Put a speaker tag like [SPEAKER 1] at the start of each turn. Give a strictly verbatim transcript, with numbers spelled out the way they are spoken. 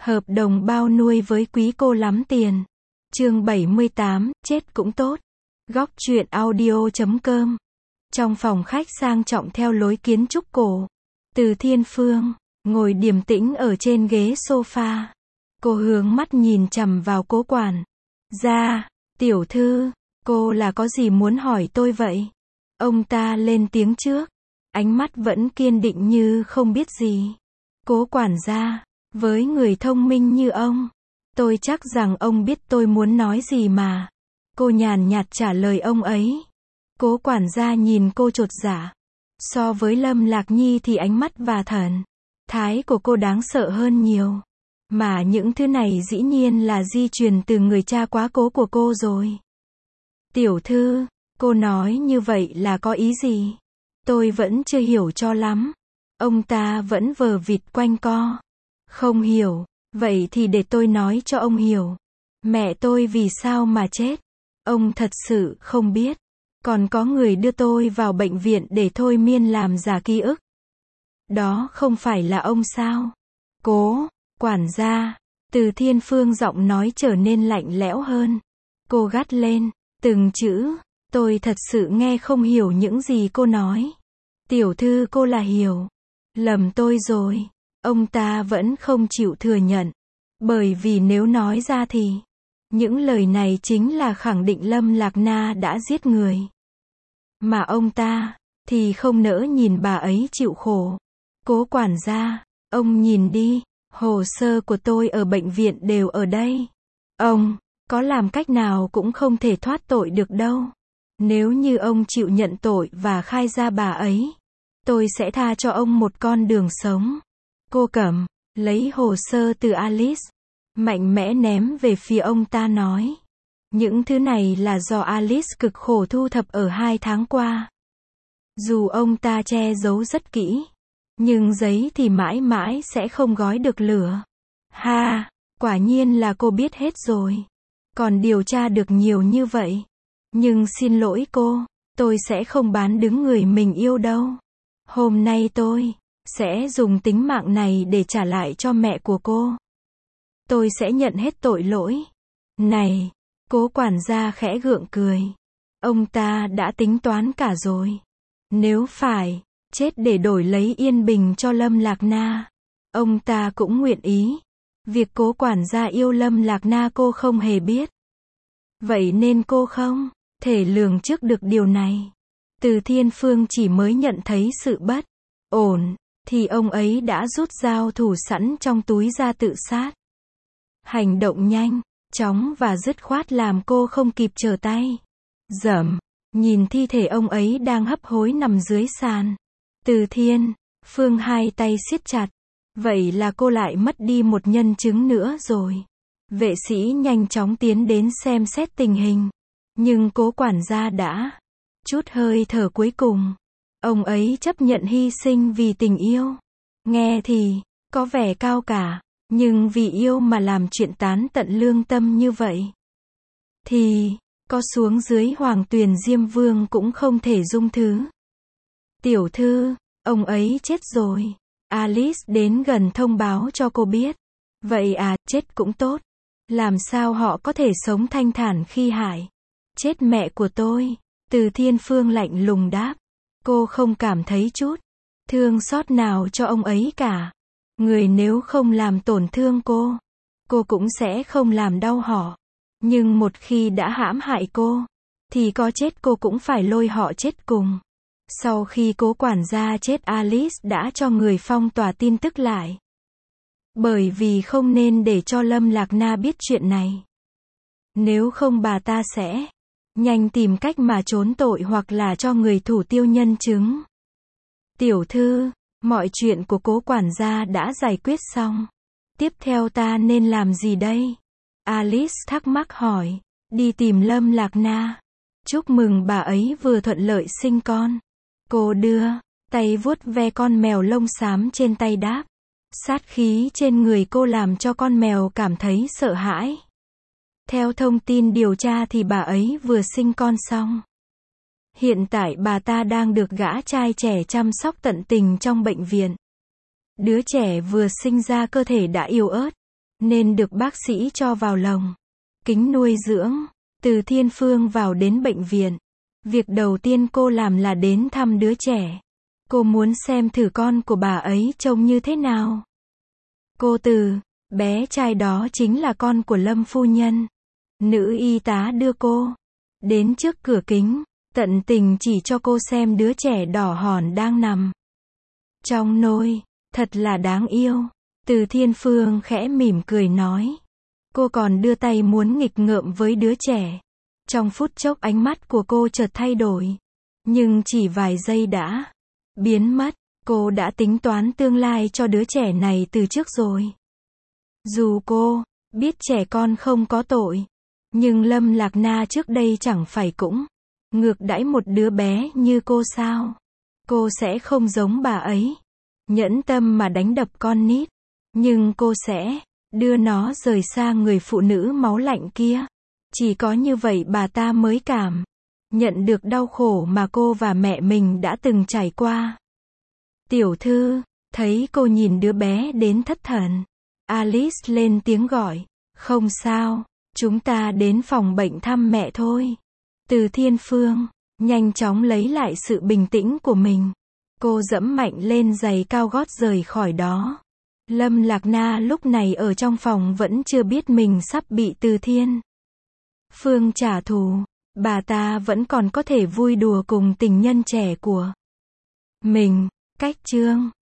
[SPEAKER 1] Hợp đồng bao nuôi với quý cô lắm tiền. Chương bảy mươi tám, chết cũng tốt. Góc truyện audio chấm com. Trong phòng khách sang trọng theo lối kiến trúc cổ, Từ Thiên Phương ngồi điềm tĩnh ở trên ghế sofa. Cô hướng mắt nhìn chằm vào Cố quản gia. Tiểu thư, cô là có gì muốn hỏi tôi vậy? Ông ta lên tiếng trước, ánh mắt vẫn kiên định như không biết gì. Cố quản gia, với người thông minh như ông, tôi chắc rằng ông biết tôi muốn nói gì mà. Cô nhàn nhạt trả lời ông ấy. Cố quản gia nhìn cô chột dạ. So với Lâm Lạc Nhi thì ánh mắt và thần thái của cô đáng sợ hơn nhiều. Mà những thứ này dĩ nhiên là di truyền từ người cha quá cố của cô rồi. Tiểu thư, cô nói như vậy là có ý gì? Tôi vẫn chưa hiểu cho lắm. Ông ta vẫn vờ vịt quanh co. Không hiểu, vậy thì để tôi nói cho ông hiểu. Mẹ tôi vì sao mà chết? Ông thật sự không biết. Còn có người đưa tôi vào bệnh viện để thôi miên làm giả ký ức. Đó không phải là ông sao? Cố quản gia. Từ Thiên Phương giọng nói trở nên lạnh lẽo hơn. Cô gắt lên từng chữ. Tôi thật sự nghe không hiểu những gì cô nói. Tiểu thư, cô là hiểu lầm tôi rồi. Ông ta vẫn không chịu thừa nhận. Bởi vì nếu nói ra thì những lời này chính là khẳng định Lâm Lạc Na đã giết người. Mà ông ta thì không nỡ nhìn bà ấy chịu khổ. Cố quản gia, ông nhìn đi, hồ sơ của tôi ở bệnh viện đều ở đây. Ông có làm cách nào cũng không thể thoát tội được đâu. Nếu như ông chịu nhận tội và khai ra bà ấy, tôi sẽ tha cho ông một con đường sống. Cô cầm lấy hồ sơ từ Alice, mạnh mẽ ném về phía ông ta nói. Những thứ này là do Alice cực khổ thu thập ở hai tháng qua. Dù ông ta che giấu rất kỹ, nhưng giấy thì mãi mãi sẽ không gói được lửa. Ha, quả nhiên là cô biết hết rồi. Còn điều tra được nhiều như vậy. Nhưng xin lỗi cô, tôi sẽ không bán đứng người mình yêu đâu. Hôm nay tôi sẽ dùng tính mạng này để trả lại cho mẹ của cô. Tôi sẽ nhận hết tội lỗi này. Cố quản gia khẽ gượng cười. Ông ta đã tính toán cả rồi. Nếu phải chết để đổi lấy yên bình cho Lâm Lạc Na, ông ta cũng nguyện ý. Việc cố quản gia yêu Lâm Lạc Na cô không hề biết. Vậy nên cô không thể lường trước được điều này. Từ Thiên Phương chỉ mới nhận thấy sự bất ổn, thì ông ấy đã rút dao thủ sẵn trong túi ra tự sát. Hành động nhanh chóng và dứt khoát làm cô không kịp trở tay. Dẫm, nhìn thi thể ông ấy đang hấp hối nằm dưới sàn. Từ Thiên Phương hai tay siết chặt. Vậy là cô lại mất đi một nhân chứng nữa rồi. Vệ sĩ nhanh chóng tiến đến xem xét tình hình. Nhưng cố quản gia đã chút hơi thở cuối cùng. Ông ấy chấp nhận hy sinh vì tình yêu. Nghe thì có vẻ cao cả. Nhưng vì yêu mà làm chuyện tán tận lương tâm như vậy, thì có xuống dưới Hoàng Tuyền Diêm Vương cũng không thể dung thứ. Tiểu thư, ông ấy chết rồi. Alice đến gần thông báo cho cô biết. Vậy à, chết cũng tốt. Làm sao họ có thể sống thanh thản khi hại chết mẹ của tôi? Từ Thiên Phương lạnh lùng đáp. Cô không cảm thấy chút thương xót nào cho ông ấy cả. Người nếu không làm tổn thương cô, cô cũng sẽ không làm đau họ. Nhưng một khi đã hãm hại cô, thì có chết cô cũng phải lôi họ chết cùng. Sau khi cố quản gia chết, Alice đã cho người phong tỏa tin tức lại. Bởi vì không nên để cho Lâm Lạc Na biết chuyện này. Nếu không bà ta sẽ nhanh tìm cách mà trốn tội hoặc là cho người thủ tiêu nhân chứng. Tiểu thư, mọi chuyện của cố quản gia đã giải quyết xong. Tiếp theo ta nên làm gì đây? Alice thắc mắc hỏi. Đi tìm Lâm Lạc Na. Chúc mừng bà ấy vừa thuận lợi sinh con. Cô đưa tay vuốt ve con mèo lông xám trên tay đáp. Sát khí trên người cô làm cho con mèo cảm thấy sợ hãi. Theo thông tin điều tra thì bà ấy vừa sinh con xong. Hiện tại bà ta đang được gã trai trẻ chăm sóc tận tình trong bệnh viện. Đứa trẻ vừa sinh ra cơ thể đã yếu ớt, nên được bác sĩ cho vào lồng kính nuôi dưỡng. Từ Thiên Phương vào đến bệnh viện, việc đầu tiên cô làm là đến thăm đứa trẻ. Cô muốn xem thử con của bà ấy trông như thế nào. Cô Từ, bé trai đó chính là con của Lâm phu nhân. Nữ y tá đưa cô đến trước cửa kính, tận tình chỉ cho cô xem đứa trẻ đỏ hòn đang nằm trong nôi. Thật là đáng yêu. Từ Thiên Phương khẽ mỉm cười nói. Cô còn đưa tay muốn nghịch ngợm với đứa trẻ. Trong phút chốc ánh mắt của cô chợt thay đổi. Nhưng chỉ vài giây đã biến mất. Cô đã tính toán tương lai cho đứa trẻ này từ trước rồi. Dù cô biết trẻ con không có tội, nhưng Lâm Lạc Na trước đây chẳng phải cũng ngược đãi một đứa bé như cô sao? Cô sẽ không giống bà ấy, nhẫn tâm mà đánh đập con nít, nhưng cô sẽ đưa nó rời xa người phụ nữ máu lạnh kia. Chỉ có như vậy bà ta mới cảm nhận được đau khổ mà cô và mẹ mình đã từng trải qua. Tiểu thư, thấy cô nhìn đứa bé đến thất thần, Alice lên tiếng gọi. Không sao, chúng ta đến phòng bệnh thăm mẹ thôi. Từ Thiên Phương nhanh chóng lấy lại sự bình tĩnh của mình. Cô dẫm mạnh lên giày cao gót rời khỏi đó. Lâm Lạc Na lúc này ở trong phòng vẫn chưa biết mình sắp bị Từ Thiên Phương trả thù. Bà ta vẫn còn có thể vui đùa cùng tình nhân trẻ của mình. Cách chương